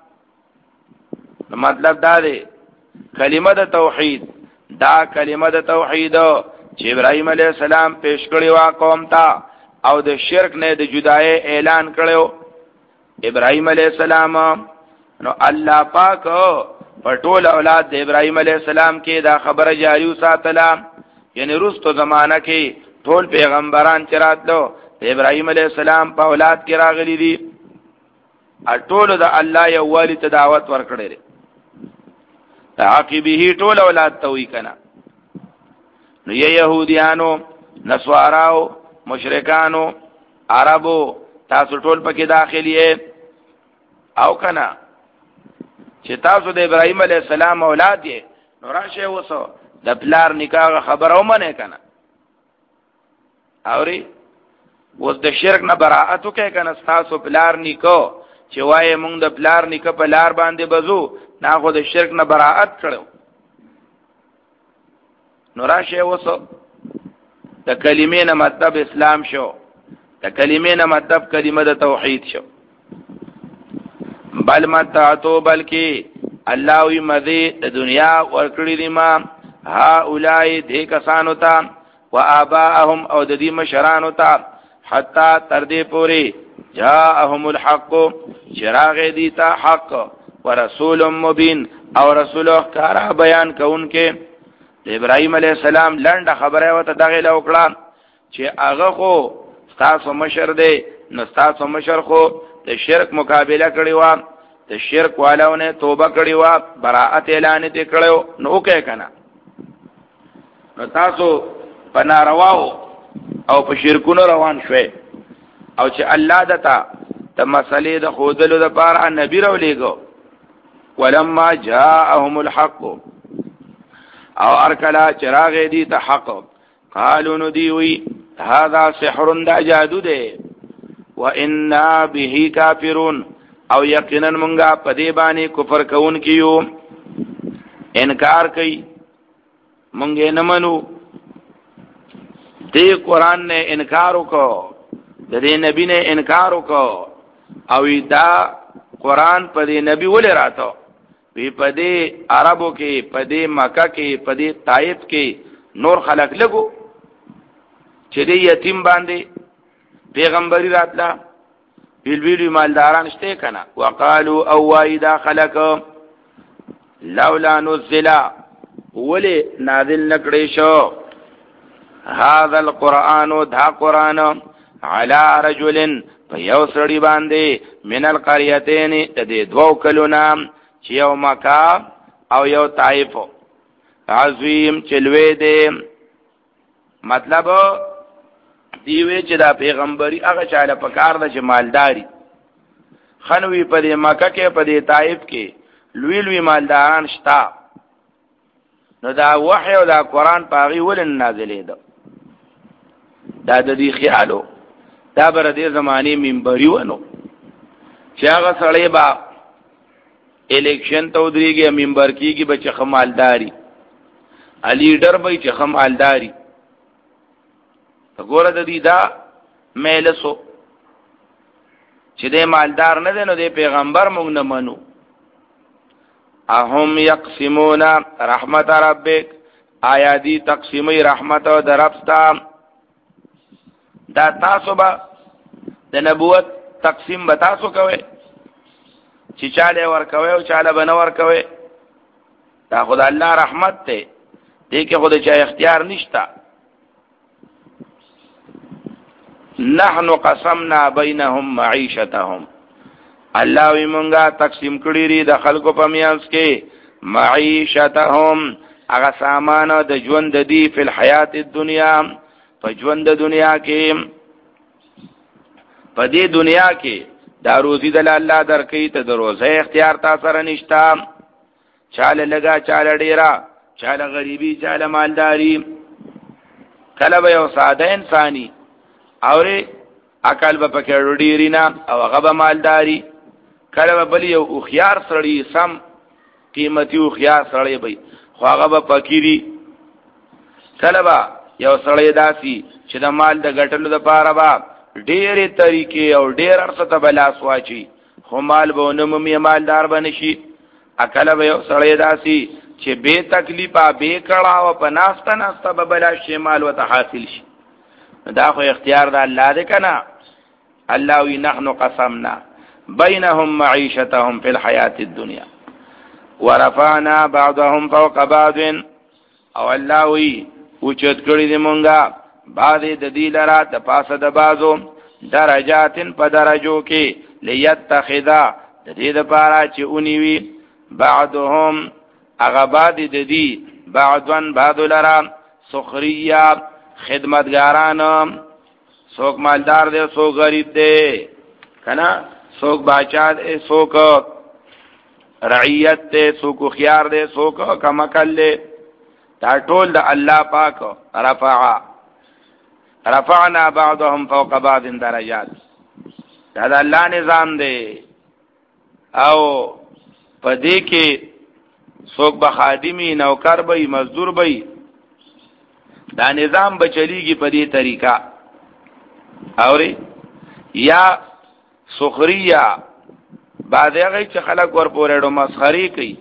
مطلب دا دی کلمه د توحید دا کلمه د توحید چې ابراهیم علیه السلام پیش کړی وا قوم ته او د شرک نه د جدای اعلان کړو ابراهیم علیه السلام. نو الله پاک په ټول اولاد د ابراهیم علیه السلام کې دا خبره جاری وساتله، یعنی رستو زمانہ کې ټول پیغمبران چې راتلو د ابراهیم علیه السلام په اولاد کې راغلي دي، ټول د الله یو والی ته دعوت ورکړي دي. تعقیبه ټول اولاد ته وی کنه. نو یې يهوديانو، نسواراو، مشرکانو، عربو، تاسو ټول پکې داخلي او کنه چې تاسو د ابراهیم علیه السلام اولاد یې، نو راشه وسو د پلار نکاح خبر او منه کنه. اوري اوس د شرک نه براءت وکړه کنه. تاسو پلار نکاح چې وای مونږ د پلار نکاح په لار باندې بزو، نه خو د شرک نه براءت کړو. نو راشه وسو د کلمې نه مطلب اسلام شو، د کلمې نه مطلب کلمه د توحید شو. بل متعتو بلکی الله وی مذی د دنیا ورکړی دی ما ها اولای دې کسانو ته و آباءهم او د دې مشرانو ته حتا تر دې پوری جاءهم الحق چراغ دی ته حق ورسول مبین او رسول کارا بیان کونکي. د ابراهیم علیه السلام لنډه خبره وته دغه لوکړه چې هغه خو تاسو مشر دی، نو تاسو مشر خو د شرک مقابله کړی و، د شرک والونه توبه کړی و، براءت اعلان دې کړو، نو کې کنه. نو تاسو په نارواو او په شرکونو روان شوي، او چې الله دتا د مسلې د خودلو د پاره نبی راو لېګو. ولما جاءهم الحق او ارکلا چراغ دی ته حق، قالو نو دی وی هذا سحر دا جادو ده، وإنا به کافرون او یقینا مونږه په دې باندې کفر کوون کیو، انکار کوي، مونږه نه منو. دې قران نه انکار وکړو، د دې نبی نه انکار وکړو، او دا قران په دې نبی ولې راته وی په دې عربو کې، په دې مکه کې، په دې طائف کې نور خلق لګو چې دې یتیم باندې پیغمبري راتلا، ویل ویل مالداران شته کنه. وقالو او وایدا خلق لولا نزل ولی نازل نکړې شو هذا القرآن دا قرآن على رجل یو سړي باندې من القريتين دې دوو کلونا چې یو مکه او یو طائف عظیم چلوي دې. مطلب دیوی چې دا پیغمبري هغه چاله پکار د مالداري خنوي په دې مکه کې، په دې طائف کې لوی لوی مالداران شتا، نو دا وحی او دا قران پاغي ول نازلې ده. دا د دې خیالو دا بر دې زمانه منبري ونو چې هغه سړی با الیکشن ته ودرېږي، منبر کېږي بچ خمالداري، ا لیډر به چې خمالداري. ګوره د دې دا میلسو چې د مالدار نه دی، نو د پیغمبر مونږ نه منو. اهم یقسمون رحمت ربک، آیا دی تقسیمی رحمت او دربستا. دا تاسو به د نبوت تقسیم به تاسو کوئ چې چاله ور کوي او چاله بنه ور کوي. دا خدای الله رحمت ته دې کې خدای چا اختیار نشتا. نحن قسمنا بینهم معیشتهم، الله وی مونږه تقسیم کړی ری د خلکو په میانس کې معیشتهم، هغه سامان د ژوند دی په حیات الدنیا، په ژوند د دنیا کې. په دې دنیا کې دا روزي د الله درکې ته د روزه اختیار تا سره نشتا، چاله لگا چاله ډیرا، چاله غریبی چاله مالداری. کله به یو ساده انسانی اوره عقل به پکې ډیرینا او هغه به مالداری، کله به بل یو خيار سړی سم قیمتي او خيار سړی به خو هغه به فقيري، کله به یو سړی داسي چې د مال د ګټلو د پاره به ډېرې طریقې او ډېر ارڅته بلاس واچي، خو مال به نومي مالدار بنشي. کله به یو سړی داسي چې بے تکلیفه بے کړه او په ناسته ناسته به بلا شي مال وته حاصل شي. دا خو اختیار د الله دی کنه. الله وی نحنو قسمنا بینهم معیشتهم فی الحیات الدنیا، ورفعنا بعضهم فوق بعض او الله وی اوچت کړی دی مونږه بعض د دې لرا د پاسه د بازو درجاتن په درجو کې لیتخذا د دې لپاره چې اونیوي بعضهم هغه بعد د دې بعضن بعض لرا سخریا خدمتګاران څوک مالدار دی څوک غریب دی کنا څوک باچا دی څوک رعیت دی څوک خيار دی څوک کمکل دی دا ټول د الله پاک رفع رفعنا بعضهم فوق بعض درجات دا د الله نظام دی او پدې کې څوک به خادمي نوکر به مزدور به دا نظام به چلیږي په دې طریقہ اوري یا سخریا بعد هغه چې خلک ورپورې ډو مسخري کوي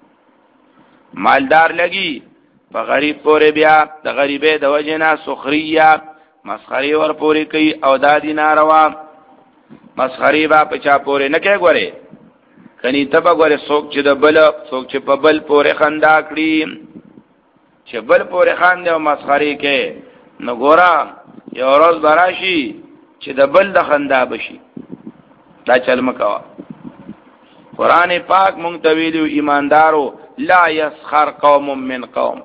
مالدار لګي په غریب پورې بیا د غریبې د وجنه سخریا مسخري ورپورې کوي او دا دي ناروا مسخري با په چا پورې نه کوي ګوره کني ته په ګوره څوک چې د بل څوک چې په بل پورې خندا کړی چې بل پورې خاندي او مسخري کوي نو ګوره یو ورځ براشي چې د بل د خندا بشي دا چل مکوا قرآن پاک مونږ ته ویلو ایماندارو لا يسخر قوم من قوم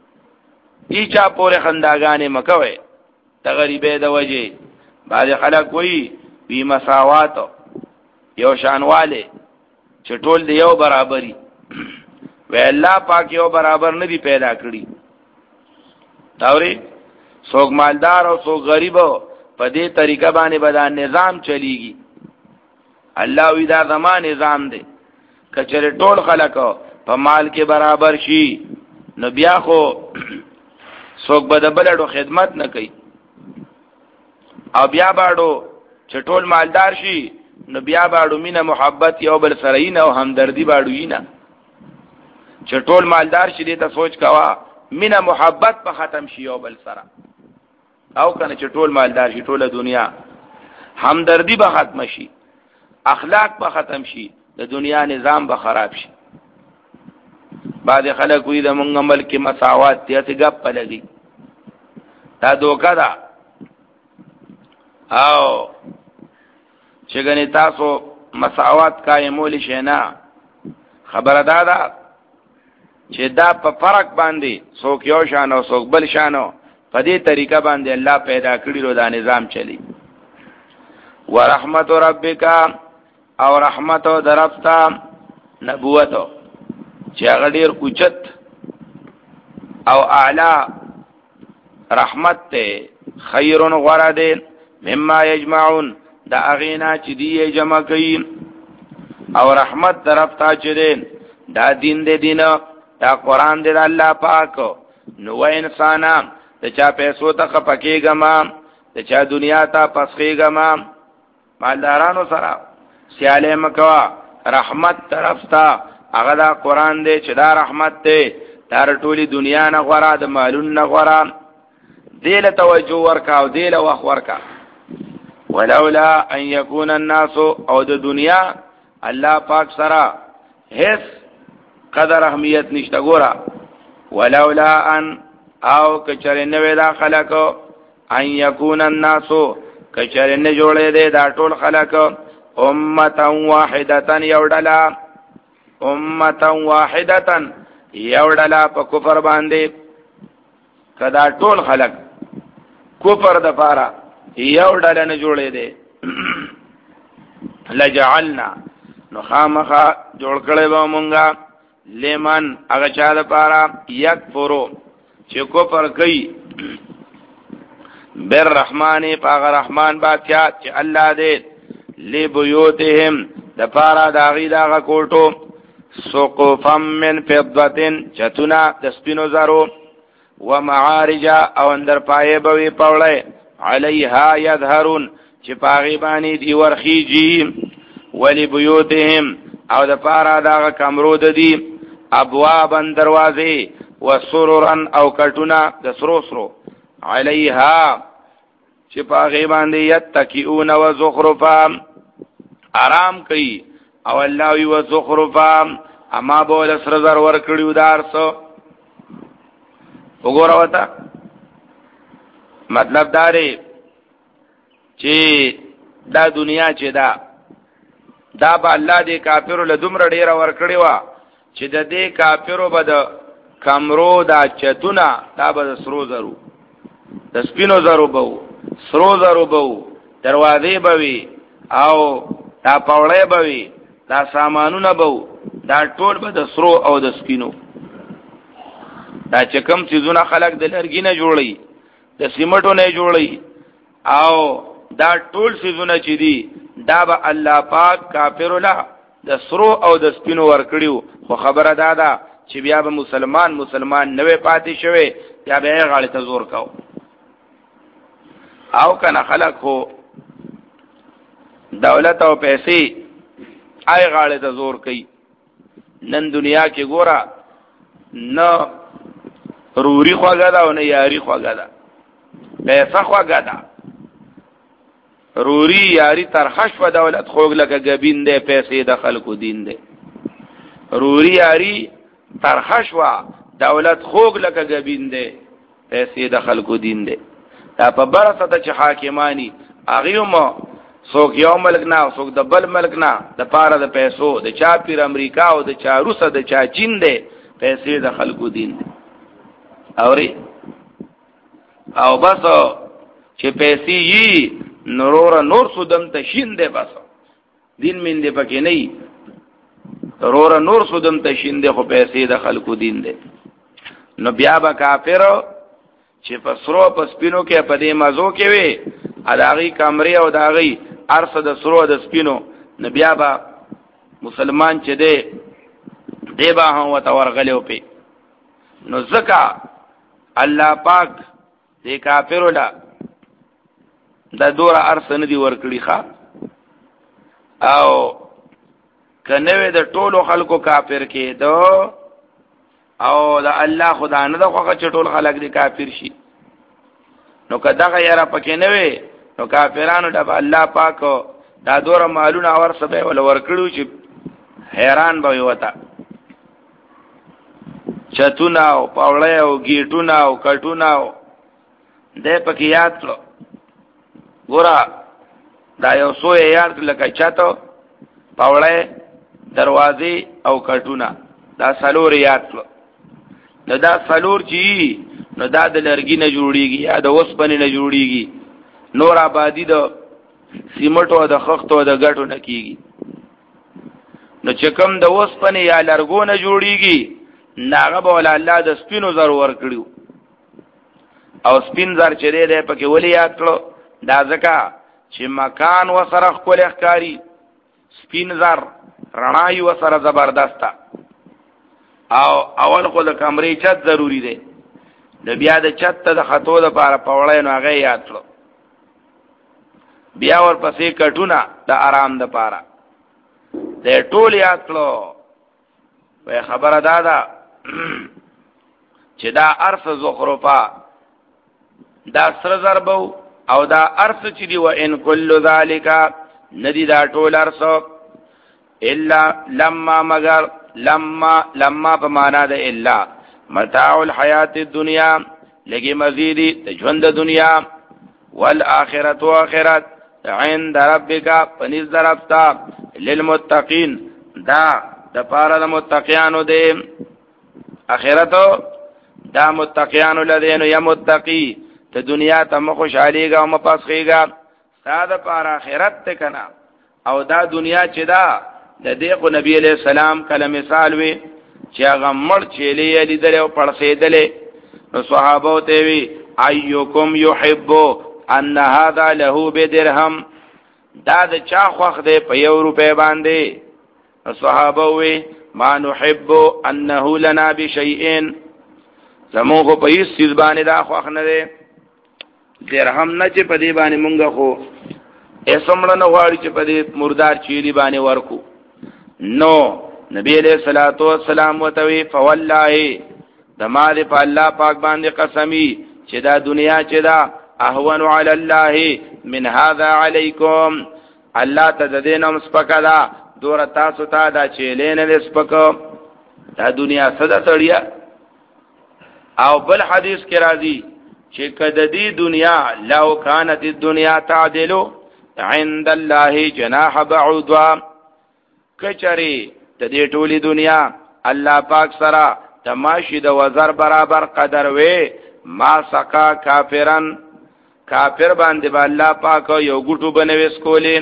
ایچا پورې خنداګانې مکوي د غریبې د وجه بعض خلک وایي بی مساوات یو شانواله چې ټول دی یو برابرۍ وی الله پاک یو برابر نه دی پیدا کړی تاوري څوک مالدار او څوک غریب په دې طریقه باندې بدن نظام چلیږي الله وی دا زمان نظام دی کچره ټول خلک په مال کې برابر شي نو بیا خو څوک بدبلړو خدمت نه کوي او بیا باړو چې ټول مالدار شي نو بیا باړو مینه محبت یو بل سره نه او همدردی باړو نه چې ټول مالدار شي دې ته سوچ کوا مینه محبت په ختم شي یو بل سره او کنه چې ټول مالدار شي ټوله دنیا همدردی به ختم شي اخلاق به ختم شي د دنیا نظام به خراب شي بعد خلک وي د مونږ عمل کې مساوات دي ته غپ لګي دا دوکا ده او چې غني تاسو مساوات قائمول شي نه خبره ده ده چې دا په فرق باندې څوک یو شان او څوک بل شانو په دې طریقه باندې الله پیدا کړی رو دا نظام چلی ورحمت ربک او رحمت درفتا نبوت چې هغه ډیر اوچت او اعلی رحمت ته خیر غرد مما یجمعون دا اغینا چې دی جمع کوي او رحمت درفتا چې دی دا دین دې دین دا قران دې الله پاک نو انسانان د چا پیسو ته خپکیګما د چا دنیا ته پسخیګما مالدارانو سره سیاله مکوا رحمت طرف تا هغه دا قران دې چې دا رحمت ته تر ټولي دنیا نه غوړه د مالون نه غوړه دې له توجه ورکا او دې له وخت ورکا ولولا ان يكون الناس او د دنیا الله پاک سره هیڅ قدر اهمیت نشته ګورا ولولا ان او کچره نه ودا خلق ان يكون الناس کچره نه جوړې دي دا ټول خلق امه واحده یوډلا امه واحده یوډلا په کفر باندې کدا ټول خلق کفر د پاره یوډلا نه جوړې دي لجعلنا نو خامخا جوړ کړي و مونږه لمن هغه چا د پاره یک فرو چې کفر کوي بالرحمن پاغ رحمان بادشاہ چې الله دې لبیوتهم د پارا داغي داغه کوټو سقفم من فضه چتنا د سپینو زرو و معارج او اندر پایه بوي پاولای علیها یظهرون چې پاغي باندې دی ورخیږي ولبیوتهم او د پارا داغه کمرو د دی ابوابن دروازه وسررا او کټونا د سرو سرو علیها چې پاغي باندې یتکئون وزخرفا آرام کوي او الله وی وزخرفا اما بول سر زر ور کړیو دارسو وګوره وتا مطلب داري چې دا دنیا چې دا دا به الله دې کافرو له دومره ډیره ور کړی و چې د دې کافرو به د کمرو دا چتونه دا به سرو زرو د سپینو زرو به سرو زرو به دروازې به وي او دا پاوړې به وي دا سامانونه به دا ټول به د سرو او د سپینو دا چې کوم چیزونه خلق د لرګي نه جوړي د سیمټو نه جوړي او دا ټول چیزونه چې دي دا به الله پاک کافر له د سرو او د سپینو ور کړیو خو خبره دا ده چې بیا به مسلمان مسلمان نوې پاتې شوی یا به غاړه ته زور کاو او کنه خلق خو دولت او پیسې آی غاړه ته زور کوي نن دنیا کې ګوره نه روري خواګه ده او نه یاري خواګه ده پیسې خواګه ده روري یاری ترخش و دولت خوګ لکه غبین ده پیسې د خلکو دین ده روري یاری ترخش و دولت خوګ لکه غبین ده پیسې د خلکو دین ده دا په برسته چې حاکمانی اغه مو څوک یو ملک نه څوک د بل ملک نه د پاره د پیسو د چا پیر امریکا او د چا روسه د چا چین ده پیسې د خلکو دین ده اوري او بس چې پیسې یي نورور نور سودم تشین ده بس دین من دې پکې نه نورور نور سودم تشین ده خو پیسې د خلکو دین ده نو بیا به کافر چې پسرو پسپینو کې په دې مزو کې وي اداغي کمرې او داغي ارص د سرو د سپینو نو بیا به مسلمان چې ده دی به هم وتورغلو په نو زکا الله پاک دې کافر ولا دا دور ارس ندی ورکړي ښا او کنه د ټولو خلکو کافر کې دو او دا الله خدا نه د خوغه چټول خلک دي کافر شي نو کدا غیره پکې نه وي نو کافرانو د الله پاک دا دور مالونه اور سبه ول ورکړو چې حیران به وتا چتونا او پاوړې او گیټونا او کټونا دې پکې یاد کړو ګورا دا یو سو یاد لکه چاته پاوړې دروازې او کټونا دا سلور یاد کړو نو دا سلور چی نو دا د لرګي نه جوړیږي یا د وسپنې نه جوړیږي نور آبادی د سیمټو او د خښتو او د ګټو نه کیږي نو چې کوم د وسپنې یا لرګو نه جوړیږي ناغه بول الله د سپینو زر ور کړیو او سپین زر چې دې پکې ولې یاد کړو دا ځکه چې مکان وسره خپل ښکاری سپین زر رڼای وسره زبردسته او اول خو د کمرې چت ضروری دی د بیا د چت ته د خطو د پاره پوړې نو هغه یاد کړو بیا ور پسې کټونه د آرام د پاره د ټول یاد کړو وای خبره دادا چې دا ارث زخرفا دا سر ضربو او دا ارث چې دی و ان کل ذالک ندی دا ټول ارث الا لما مگر لما لما په معنا ده الا متاع الحیات الدنیا لګي مزيدي د ژوند د دنیا والآخرت واخرت عند ربک پنځ درفتا للمتقین دا د پاره د متقینانو دی اخرت دا متقینانو لدین یا متقی ته دنیا ته مخوشاليګا او مپاسخيګا ساده پاره اخرت ته کنا او دا دنیا چې دا د دې کو نبی علیہ السلام کله مثال وی چې هغه مړ چيلې لیدل او پړسېدل نو صحابه ته وی ايکم يحب ان هذا له بدرهم دا د چا خوخ دی په یو روپے باندې صحابه وی ما نحب انه لنا بشيء زموږ په هیڅ چیز باندې دا خوخ نه دی درهم نه چې په دې باندې مونږ خو اسمړه نه غواړي چې په دې مردار چيلي باندې ورکو نو نبی علیہ الصلوۃ والسلام وتوی فوالله دما دې په الله پاک باندې قسمی چې دا دنیا چې دا اهون علی الله من هذا علیکم الله ته د دینم سپکا دا دور تاسو ته دا چیلین دې سپک دا دنیا صدا سړیا. او بل حدیث کې راځي چې کده دی دنیا لو كانت الدنيا تعدل عند الله جناح بعوضا، کچری ته دې ټولي دنیا الله پاک سره تماشي د وزر برابر قدر وې، ما سقا کافرن، کافر باندې با الله پاک یو ګټو بنويس کولې.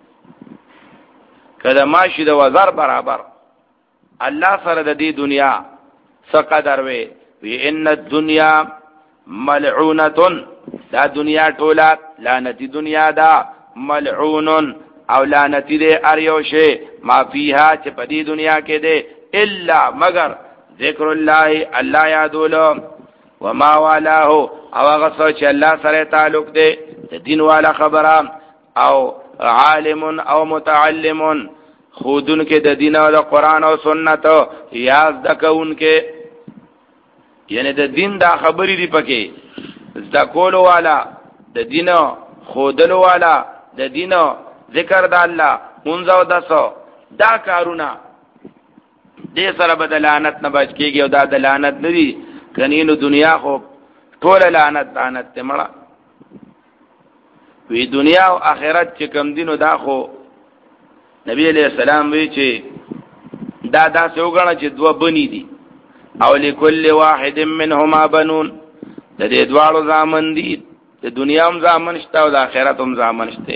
کله ماشي د وزر برابر الله سره د دې دنیا څه قدر وې. وی ان الدنيا ملعونه، دا دنیا ټوله لعنتی دنیا دا، ملعون او لعنتی دې اریوشه ما فيها چې په دې دنیا کې دې الا مگر ذکر الله الله یادولو وما والاه او هغه څه چې الله سره تعلق دې د دین والا خبره، او عالم او متعلم خودن کې د دین او د قران او سنت یاد دکون کې، یعنی د دین دا خبرې دی پکې ذکول والا، د دین خودل والا، د دین ذکر د الله مونږ او داسو دا کارونه دې سره به د لعنت نه بچ کېږي. او دا د لعنت نه دي کنینو دنیا خو ټول لعنت لعنت ته مړه وی. دنیا او آخرت چې کم دینو دا خو نبی علیہ السلام وی چې دا داسې وګڼه چې دوه بنی دي، او لكل واحد منهما بنون، د دې دواړو زامن دي، د دنیا هم زامن شته او د آخرت هم زامن شته.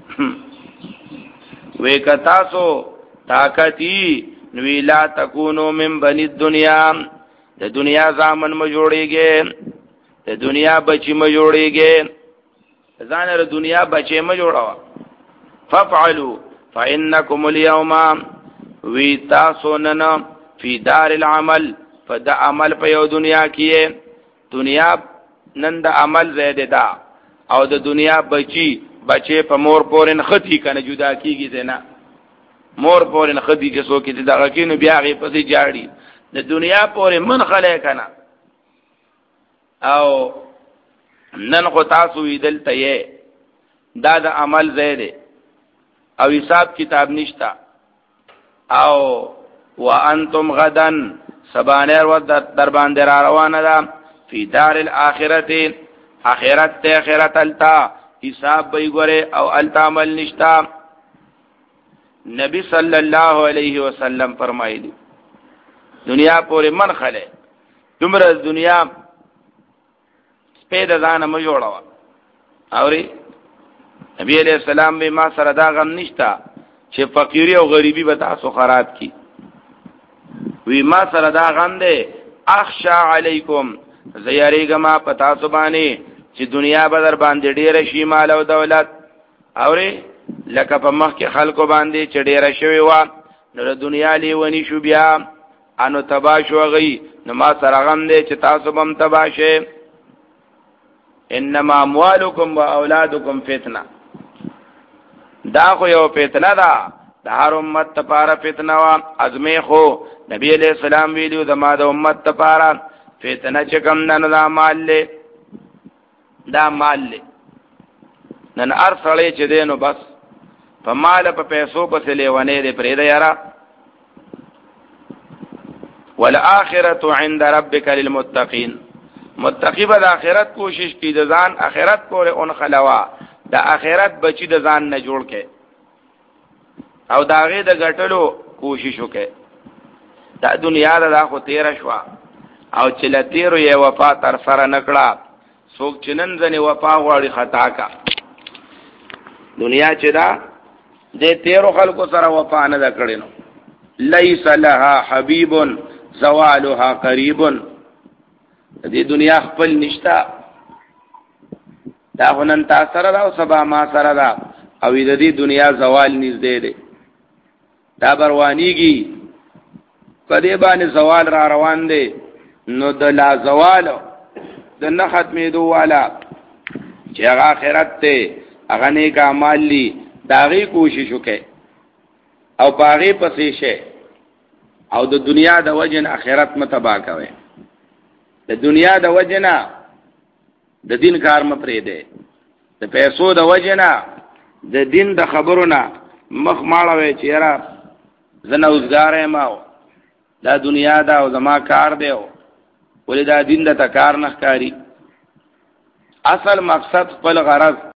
وی کتا سو طاقتی نوی لا تکونو من بنی الدنیا، د دنیا زامن ما جوړیږي، د دنیا بچی ما جوړیږي، ځان ر دنیا بچی ما جوړاوه. ففعلوا فانکم اليوم وی تاسو نن فی دار العمل، فدا عمل په یو دنیا کې، دنیا نن د عمل زیاده دا، او د دنیا بچی بچی په مور پورن ختی کنه جدا کیږي نه، مور پورن ختی کې سو کې دغه کینو بیا غي پسې جاړي، د دنیا پورې من خلای کنه. او نن خو تاسو ویدل ته دا د عمل زیاده او حساب کتاب نشتا، او وانتم غدن سبانر و در باندې را روانه ده فی دار الاخرت، اخرت ته اخرت التا حساب به ګوره او التا عمل نشتا. نبی صلی الله علیه وسلم فرمایلی دنیا پورې من خله تمره دنیا سپید ځان مې جوړوا. اوري نبی علیہ السلام به ما سره دا غم نشتا چې فقیری او غریبی به تاسو خراب کی. وی ما سره دا غم ده اخشا علیکم، زیاریګما پتا سبانی چې دنیا به در باندې ډیر شي مال او دولت، اوري لکه په مخ کې خلکو باندې چې ډیر شوی و نو د دنیا لیونی شو بیا انو تباشو غي، نو ما سره غم ده چې تاسو بم تباشه. انما اموالکم و اولادکم فتنه، دا خو یو فتنه ده، د هر امت لپاره فتنه وا. ازمه خو نبی علیہ السلام ویلو د ما د امت لپاره فتنه چې کوم نه دا مال له دا مال له نن ار سړی چې دینو بس په مال په پیسو پسې لیوانې دې پرې دی یاره. والآخرة عند ربک للمتقین، متقی به د آخرت کوشش کی، د ځان آخرت پورې اون خلوا، د آخرت بچی د ځان نه جوړ کې او داغه د غټلو کوشش وکړي. دا دنیا دا خو تیر شوا او چې لتیرو یې وفا تر سره نکړه، څوک چې نن ځنې وفا غواړي خطا کا. دنیا چې دا د تیرو خلکو سره وفا نه دا کړي نو لیس لها حبیب زوالها قریب، دې دنیا خپل نشتا، دا هنن تا سره دا او سبا ما سره دا، او د دې دنیا زوال نږدې دی، دا بروانیږي په دې باندې زوال را روان دی. نو د لا زوال د نه ختمېدو والا چې هغه آخرت ته هغه نیک اعمال لی داغي کوشش وکړي او باغې پسې شه، او د دنیا د وجه نه آخرت متبا کوي، د دنیا د وجه نه د دین کار م پرې دی، د پیسو د وجه نه د دین د خبرونه مخ ماړوي چې را زنه اوسګارې ما دا دنیا دا او زما کار دی ولې دا دین د تکار نه ښکاری. اصل مقصد خپل غرض